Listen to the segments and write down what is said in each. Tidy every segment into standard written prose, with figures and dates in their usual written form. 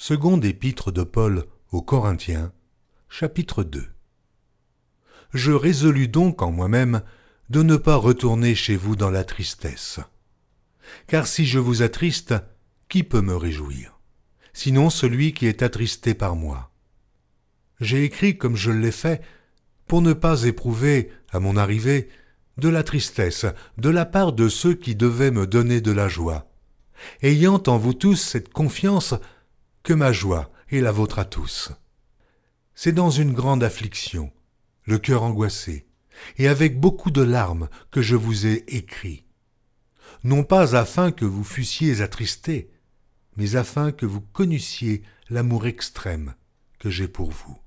Seconde épître de Paul aux Corinthiens, chapitre 2. Je résolus donc en moi-même de ne pas retourner chez vous dans la tristesse. Car si je vous attriste, qui peut me réjouir, sinon celui qui est attristé par moi? J'ai écrit comme je l'ai fait, pour ne pas éprouver, à mon arrivée, de la tristesse de la part de ceux qui devaient me donner de la joie, ayant en vous tous cette confiance que ma joie est la vôtre à tous. C'est dans une grande affliction, le cœur angoissé, et avec beaucoup de larmes que je vous ai écrit, non pas afin que vous fussiez attristés, mais afin que vous connussiez l'amour extrême que j'ai pour vous.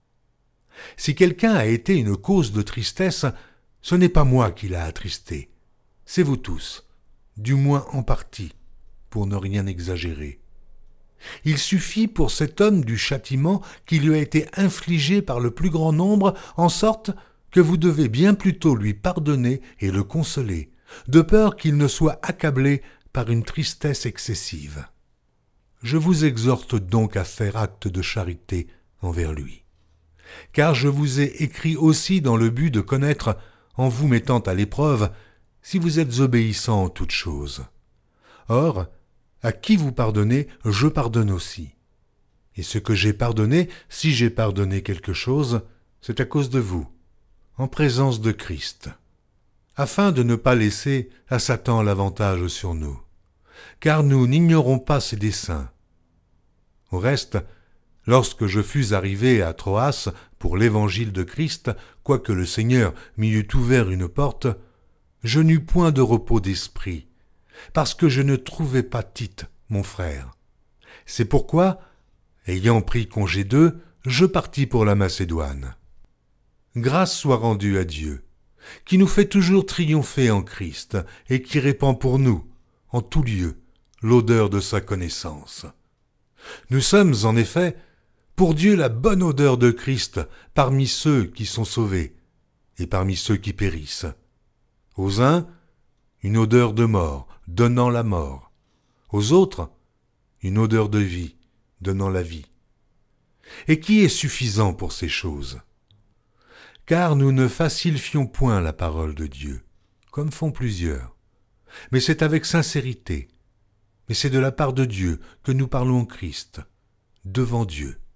Si quelqu'un a été une cause de tristesse, ce n'est pas moi qui l'a attristé, c'est vous tous, du moins en partie, pour ne rien exagérer. Il suffit pour cet homme du châtiment qui lui a été infligé par le plus grand nombre, en sorte que vous devez bien plutôt lui pardonner et le consoler, de peur qu'il ne soit accablé par une tristesse excessive. Je vous exhorte donc à faire acte de charité envers lui. Car je vous ai écrit aussi dans le but de connaître, en vous mettant à l'épreuve, si vous êtes obéissants en toutes choses. Or, à qui vous pardonnez, je pardonne aussi. Et ce que j'ai pardonné, si j'ai pardonné quelque chose, c'est à cause de vous, en présence de Christ, afin de ne pas laisser à Satan l'avantage sur nous, car nous n'ignorons pas ses desseins. Au reste, lorsque je fus arrivé à Troas pour l'évangile de Christ, quoique le Seigneur m'y eût ouvert une porte, je n'eus point de repos d'esprit, parce que je ne trouvais pas Tite, mon frère. C'est pourquoi, ayant pris congé d'eux, je partis pour la Macédoine. Grâce soit rendue à Dieu, qui nous fait toujours triompher en Christ et qui répand pour nous, en tout lieu, l'odeur de sa connaissance. Nous sommes, en effet, pour Dieu la bonne odeur de Christ parmi ceux qui sont sauvés et parmi ceux qui périssent. Aux uns, une odeur de mort, donnant la mort. Aux autres, une odeur de vie, donnant la vie. Et qui est suffisant pour ces choses? Car nous ne facilifions point la parole de Dieu, comme font plusieurs. Mais c'est avec sincérité. Mais c'est de la part de Dieu que nous parlons en Christ, devant Dieu.